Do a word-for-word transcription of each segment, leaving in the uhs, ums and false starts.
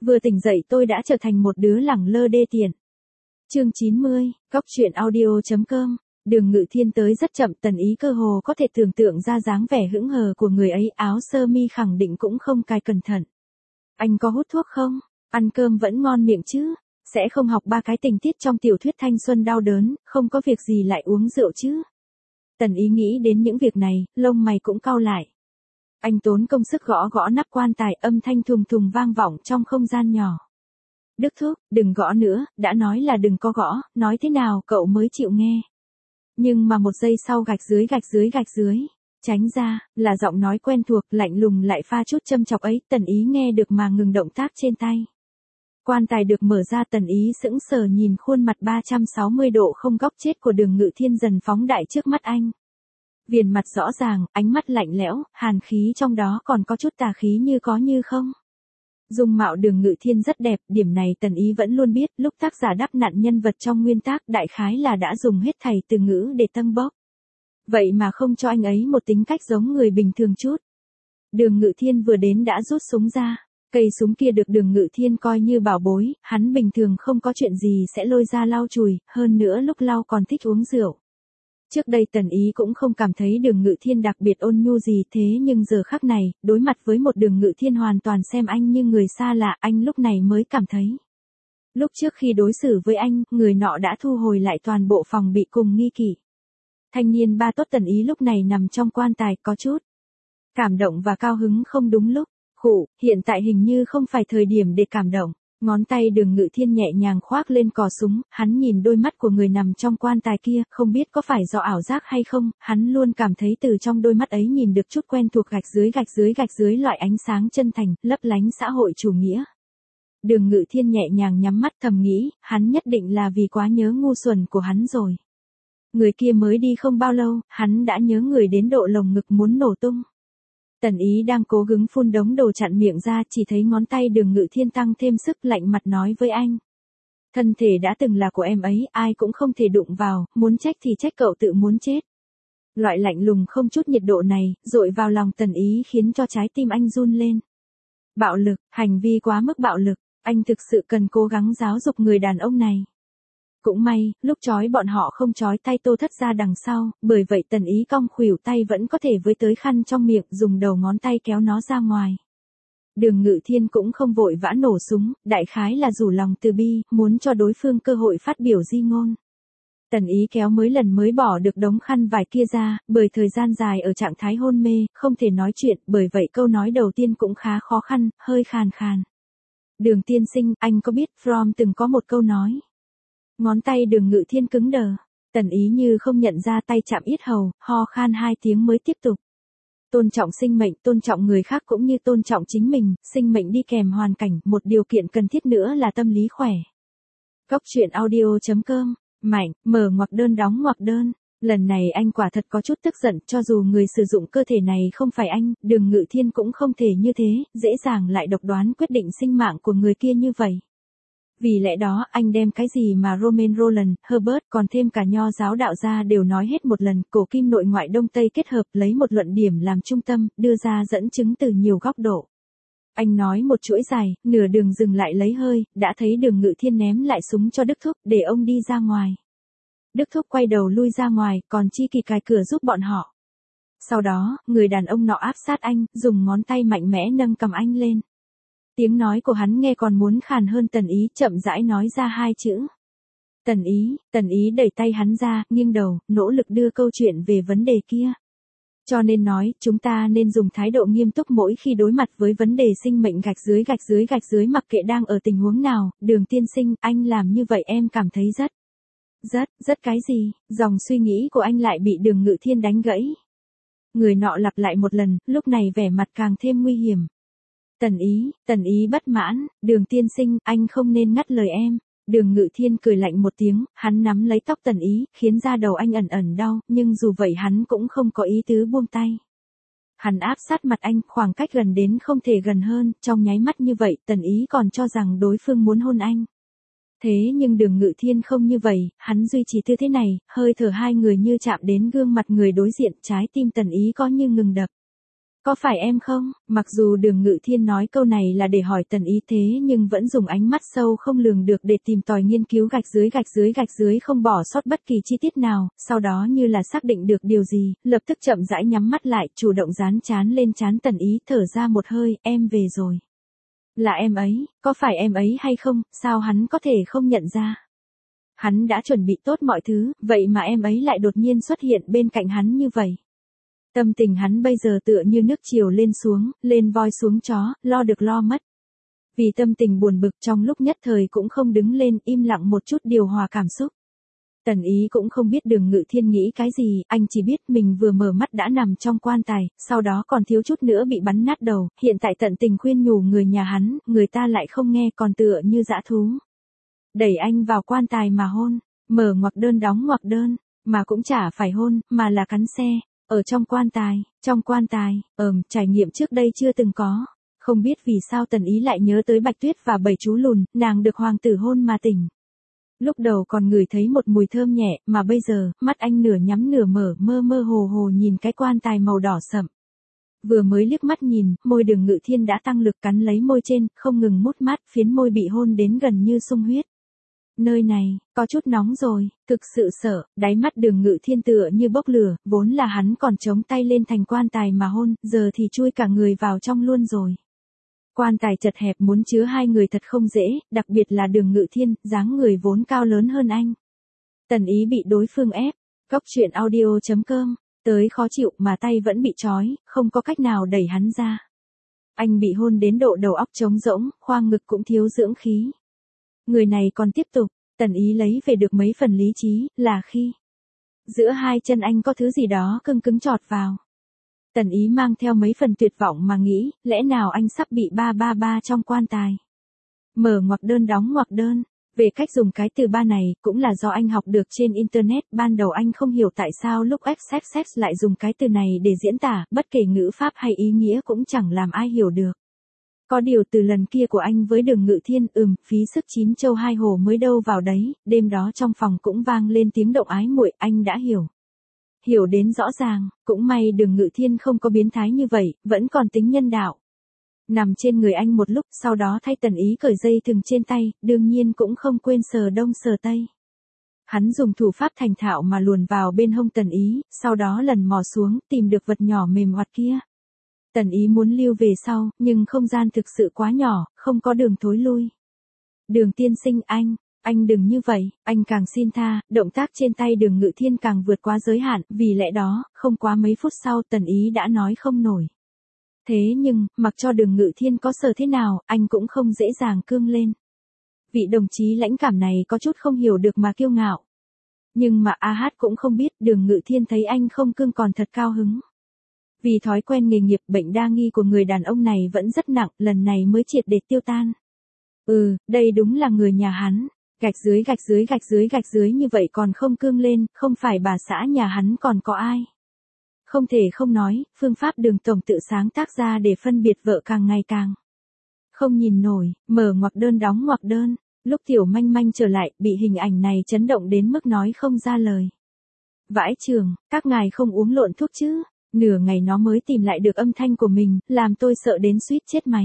Vừa tỉnh dậy tôi đã trở thành một đứa lẳng lơ đê tiện. Chương chín mươi, Góc truyện audio.com. Đường Ngự Thiên tới rất chậm, Tần Ý cơ hồ có thể tưởng tượng ra dáng vẻ hững hờ của người ấy, áo sơ mi khẳng định cũng không cài cẩn thận. Anh có hút thuốc không? Ăn cơm vẫn ngon miệng chứ? Sẽ không học ba cái tình tiết trong tiểu thuyết thanh xuân đau đớn, không có việc gì lại uống rượu chứ? Tần Ý nghĩ đến những việc này, lông mày cũng cau lại. Anh tốn công sức gõ gõ nắp quan tài, âm thanh thùng thùng vang vọng trong không gian nhỏ. Đức thúc, đừng gõ nữa, đã nói là đừng có gõ, nói thế nào cậu mới chịu nghe. Nhưng mà một giây sau gạch dưới gạch dưới gạch dưới, tránh ra, là giọng nói quen thuộc, lạnh lùng lại pha chút châm chọc ấy, Tần Ý nghe được mà ngừng động tác trên tay. Quan tài được mở ra, Tần Ý sững sờ nhìn khuôn mặt ba trăm sáu mươi độ không góc chết của Đường Ngự Thiên dần phóng đại trước mắt anh. Viền mặt rõ ràng, ánh mắt lạnh lẽo, hàn khí trong đó còn có chút tà khí như có như không. Dung mạo Đường Ngự Thiên rất đẹp, điểm này Tần Ý vẫn luôn biết, lúc tác giả đắp nặn nhân vật trong nguyên tác đại khái là đã dùng hết thảy từ ngữ để tâng bốc. Vậy mà không cho anh ấy một tính cách giống người bình thường chút. Đường Ngự Thiên vừa đến đã rút súng ra, cây súng kia được Đường Ngự Thiên coi như bảo bối, hắn bình thường không có chuyện gì sẽ lôi ra lau chùi, hơn nữa lúc lau còn thích uống rượu. Trước đây Tần Ý cũng không cảm thấy Đường Ngự Thiên đặc biệt ôn nhu gì, thế nhưng giờ khắc này, đối mặt với một Đường Ngự Thiên hoàn toàn xem anh như người xa lạ, anh lúc này mới cảm thấy. Lúc trước khi đối xử với anh, người nọ đã thu hồi lại toàn bộ phòng bị cùng nghi kỵ. Thanh niên ba tốt Tần Ý lúc này nằm trong quan tài, có chút cảm động và cao hứng không đúng lúc. Khụ, hiện tại hình như không phải thời điểm để cảm động. Ngón tay Đường Ngự Thiên nhẹ nhàng khoác lên cò súng, hắn nhìn đôi mắt của người nằm trong quan tài kia, không biết có phải do ảo giác hay không, hắn luôn cảm thấy từ trong đôi mắt ấy nhìn được chút quen thuộc, gạch dưới gạch dưới gạch dưới loại ánh sáng chân thành, lấp lánh xã hội chủ nghĩa. Đường Ngự Thiên nhẹ nhàng nhắm mắt thầm nghĩ, hắn nhất định là vì quá nhớ ngu xuẩn của hắn rồi. Người kia mới đi không bao lâu, hắn đã nhớ người đến độ lồng ngực muốn nổ tung. Tần Ý đang cố gắng phun đống đồ chặn miệng ra, chỉ thấy ngón tay Đường Ngự Thiên tăng thêm sức, lạnh mặt nói với anh. Thân thể đã từng là của em ấy, ai cũng không thể đụng vào, muốn trách thì trách cậu tự muốn chết. Loại lạnh lùng không chút nhiệt độ này, dội vào lòng Tần Ý khiến cho trái tim anh run lên. Bạo lực, hành vi quá mức bạo lực, anh thực sự cần cố gắng giáo dục người đàn ông này. Cũng may, lúc trói bọn họ không trói tay Tô Thất ra đằng sau, bởi vậy Tần Ý cong khuỷu tay vẫn có thể với tới khăn trong miệng, dùng đầu ngón tay kéo nó ra ngoài. Đường Ngự Thiên cũng không vội vã nổ súng, đại khái là rủ lòng từ bi, muốn cho đối phương cơ hội phát biểu di ngôn. Tần Ý kéo mấy lần mới bỏ được đống khăn vải kia ra, bởi thời gian dài ở trạng thái hôn mê, không thể nói chuyện, bởi vậy câu nói đầu tiên cũng khá khó khăn, hơi khàn khàn. Đường tiên sinh, anh có biết Fromm từng có một câu nói. Ngón tay Đường Ngự Thiên cứng đờ, Tần Ý như không nhận ra, tay chạm yết hầu, ho khan hai tiếng mới tiếp tục. Tôn trọng sinh mệnh, tôn trọng người khác cũng như tôn trọng chính mình, sinh mệnh đi kèm hoàn cảnh, một điều kiện cần thiết nữa là tâm lý khỏe. Góc truyện audio.com, Mạnh, mở ngoặc đơn đóng ngoặc đơn. Lần này anh quả thật có chút tức giận, cho dù người sử dụng cơ thể này không phải anh, Đường Ngự Thiên cũng không thể như thế, dễ dàng lại độc đoán quyết định sinh mạng của người kia như vậy. Vì lẽ đó, anh đem cái gì mà Romain Rolland, Herbert, còn thêm cả nho giáo đạo gia đều nói hết một lần, cổ kim nội ngoại đông tây kết hợp, lấy một luận điểm làm trung tâm, đưa ra dẫn chứng từ nhiều góc độ. Anh nói một chuỗi dài, nửa đường dừng lại lấy hơi, đã thấy Đường Ngự Thiên ném lại súng cho Đức Thúc, để ông đi ra ngoài. Đức Thúc quay đầu lui ra ngoài, còn Chi Kỳ cài cửa giúp bọn họ. Sau đó, người đàn ông nọ áp sát anh, dùng ngón tay mạnh mẽ nâng cầm anh lên. Tiếng nói của hắn nghe còn muốn khàn hơn Tần Ý, chậm rãi nói ra hai chữ. Tần Ý, Tần Ý đẩy tay hắn ra, nghiêng đầu, nỗ lực đưa câu chuyện về vấn đề kia. Cho nên nói, chúng ta nên dùng thái độ nghiêm túc mỗi khi đối mặt với vấn đề sinh mệnh gạch dưới gạch dưới gạch dưới, mặc kệ đang ở tình huống nào. Đường tiên sinh, anh làm như vậy em cảm thấy rất, rất, rất cái gì? Dòng suy nghĩ của anh lại bị Đường Ngự Thiên đánh gãy. Người nọ lặp lại một lần, lúc này vẻ mặt càng thêm nguy hiểm. Tần Ý, Tần Ý bất mãn, Đường tiên sinh, anh không nên ngắt lời em. Đường Ngự Thiên cười lạnh một tiếng, hắn nắm lấy tóc Tần Ý, khiến da đầu anh ẩn ẩn đau, nhưng dù vậy hắn cũng không có ý tứ buông tay. Hắn áp sát mặt anh, khoảng cách gần đến không thể gần hơn, trong nháy mắt như vậy, Tần Ý còn cho rằng đối phương muốn hôn anh. Thế nhưng Đường Ngự Thiên không như vậy, hắn duy trì tư thế này, hơi thở hai người như chạm đến gương mặt người đối diện, trái tim Tần Ý có như ngừng đập. Có phải em không? Mặc dù Đường Ngự Thiên nói câu này là để hỏi Tần Ý thế nhưng vẫn dùng ánh mắt sâu không lường được để tìm tòi nghiên cứu gạch dưới gạch dưới gạch dưới không bỏ sót bất kỳ chi tiết nào, sau đó như là xác định được điều gì, lập tức chậm rãi nhắm mắt lại, chủ động dán trán lên trán Tần Ý, thở ra một hơi, em về rồi. Là em ấy, có phải em ấy hay không, sao hắn có thể không nhận ra? Hắn đã chuẩn bị tốt mọi thứ, vậy mà em ấy lại đột nhiên xuất hiện bên cạnh hắn như vậy. Tâm tình hắn bây giờ tựa như nước chiều lên xuống, lên voi xuống chó, lo được lo mất. Vì tâm tình buồn bực trong lúc nhất thời cũng không đứng lên, im lặng một chút điều hòa cảm xúc. Tần Ý cũng không biết Đường Ngự Thiên nghĩ cái gì, anh chỉ biết mình vừa mở mắt đã nằm trong quan tài, sau đó còn thiếu chút nữa bị bắn nát đầu, hiện tại tận tình khuyên nhủ người nhà hắn, người ta lại không nghe còn tựa như dã thú. Đẩy anh vào quan tài mà hôn, mở ngoặc đơn đóng ngoặc đơn, mà cũng chả phải hôn, mà là cắn xe. Ở trong quan tài, trong quan tài, ờm, trải nghiệm trước đây chưa từng có. Không biết vì sao Tần Ý lại nhớ tới Bạch Tuyết và bảy chú lùn, nàng được hoàng tử hôn mà tỉnh. Lúc đầu còn ngửi thấy một mùi thơm nhẹ, mà bây giờ, mắt anh nửa nhắm nửa mở, mơ mơ hồ hồ nhìn cái quan tài màu đỏ sậm. Vừa mới liếc mắt nhìn, môi Đường Ngự Thiên đã tăng lực cắn lấy môi trên, không ngừng mút mát, phiến môi bị hôn đến gần như sung huyết. Nơi này, có chút nóng rồi, thực sự sợ, đáy mắt Đường Ngự Thiên tựa như bốc lửa, vốn là hắn còn chống tay lên thành quan tài mà hôn, giờ thì chui cả người vào trong luôn rồi. Quan tài chật hẹp muốn chứa hai người thật không dễ, đặc biệt là Đường Ngự Thiên, dáng người vốn cao lớn hơn anh. Tần Ý bị đối phương ép, góc truyện audio chấm com, tới khó chịu mà tay vẫn bị trói, không có cách nào đẩy hắn ra. Anh bị hôn đến độ đầu óc trống rỗng, khoang ngực cũng thiếu dưỡng khí. Người này còn tiếp tục, Tần Ý lấy về được mấy phần lý trí, là khi giữa hai chân anh có thứ gì đó cưng cứng chọt vào. Tần Ý mang theo mấy phần tuyệt vọng mà nghĩ, lẽ nào anh sắp bị ba ba ba trong quan tài. Mở ngoặc đơn đóng ngoặc đơn, về cách dùng cái từ ba này, cũng là do anh học được trên Internet, ban đầu anh không hiểu tại sao lúc ích ích ích lại dùng cái từ này để diễn tả, bất kể ngữ pháp hay ý nghĩa cũng chẳng làm ai hiểu được. Có điều từ lần kia của anh với Đường Ngự Thiên, ừm, phí sức chín châu hai hồ mới đâu vào đấy, đêm đó trong phòng cũng vang lên tiếng động ái muội, anh đã hiểu. Hiểu đến rõ ràng, cũng may Đường Ngự Thiên không có biến thái như vậy, vẫn còn tính nhân đạo. Nằm trên người anh một lúc, sau đó thay Tần Ý cởi dây thừng trên tay, đương nhiên cũng không quên sờ đông sờ tây. Hắn dùng thủ pháp thành thạo mà luồn vào bên hông Tần Ý, sau đó lần mò xuống, tìm được vật nhỏ mềm oặt kia. Tần Ý muốn lưu về sau, nhưng không gian thực sự quá nhỏ, không có đường thối lui. Đường tiên sinh anh, anh đừng như vậy, anh càng xin tha, động tác trên tay Đường Ngự Thiên càng vượt quá giới hạn, vì lẽ đó, không quá mấy phút sau Tần Ý đã nói không nổi. Thế nhưng, mặc cho Đường Ngự Thiên có sờ thế nào, anh cũng không dễ dàng cương lên. Vị đồng chí lãnh cảm này có chút không hiểu được mà kiêu ngạo. Nhưng mà A Hát cũng không biết, Đường Ngự Thiên thấy anh không cương còn thật cao hứng. Vì thói quen nghề nghiệp, bệnh đa nghi của người đàn ông này vẫn rất nặng, lần này mới triệt để tiêu tan. Ừ, đây đúng là người nhà hắn. Gạch dưới gạch dưới gạch dưới gạch dưới như vậy còn không cương lên, không phải bà xã nhà hắn còn có ai. Không thể không nói, phương pháp Đường tổng tự sáng tác ra để phân biệt vợ càng ngày càng không nhìn nổi, mở ngoặc đơn đóng ngoặc đơn. Lúc Tiểu Manh Manh trở lại, bị hình ảnh này chấn động đến mức nói không ra lời. Vãi trường, các ngài không uống lộn thuốc chứ? Nửa ngày nó mới tìm lại được âm thanh của mình, làm tôi sợ đến suýt chết máy.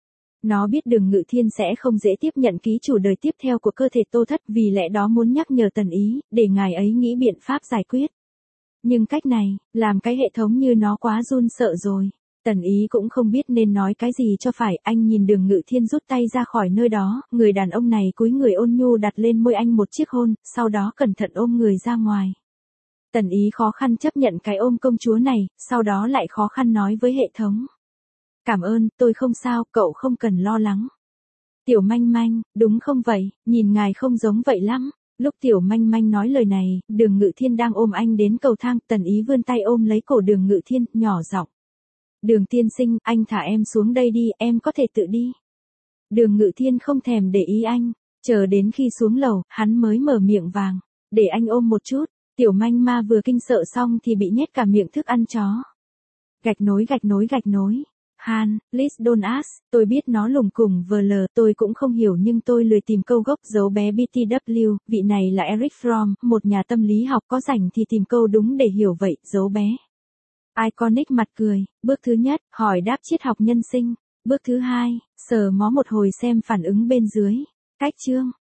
Nó biết Đường Ngự Thiên sẽ không dễ tiếp nhận ký chủ đời tiếp theo của cơ thể Tô Thất, vì lẽ đó muốn nhắc nhở Tần Ý, để ngài ấy nghĩ biện pháp giải quyết. Nhưng cách này, làm cái hệ thống như nó quá run sợ rồi. Tần Ý cũng không biết nên nói cái gì cho phải, anh nhìn Đường Ngự Thiên rút tay ra khỏi nơi đó, người đàn ông này cúi người ôn nhu đặt lên môi anh một chiếc hôn, sau đó cẩn thận ôm người ra ngoài. Tần Ý khó khăn chấp nhận cái ôm công chúa này, sau đó lại khó khăn nói với hệ thống. Cảm ơn, tôi không sao, cậu không cần lo lắng. Tiểu Manh Manh, đúng không vậy, nhìn ngài không giống vậy lắm. Lúc Tiểu Manh Manh nói lời này, Đường Ngự Thiên đang ôm anh đến cầu thang, Tần Ý vươn tay ôm lấy cổ Đường Ngự Thiên, nhỏ giọng. Đường tiên sinh, anh thả em xuống đây đi, em có thể tự đi. Đường Ngự Thiên không thèm để ý anh, chờ đến khi xuống lầu, hắn mới mở miệng vàng. Để anh ôm một chút. Tiểu Manh Ma vừa kinh sợ xong thì bị nhét cả miệng thức ăn chó. Gạch nối gạch nối gạch nối. Han, please don't ask, tôi biết nó lùng cùng vờ lờ, tôi cũng không hiểu nhưng tôi lười tìm câu gốc dấu bé bê tê vê, vị này là Eric Fromm, một nhà tâm lý học có rảnh thì tìm câu đúng để hiểu vậy, dấu bé. Iconic mặt cười, bước thứ nhất, hỏi đáp triết học nhân sinh. Bước thứ hai, sờ mó một hồi xem phản ứng bên dưới. Cách chương,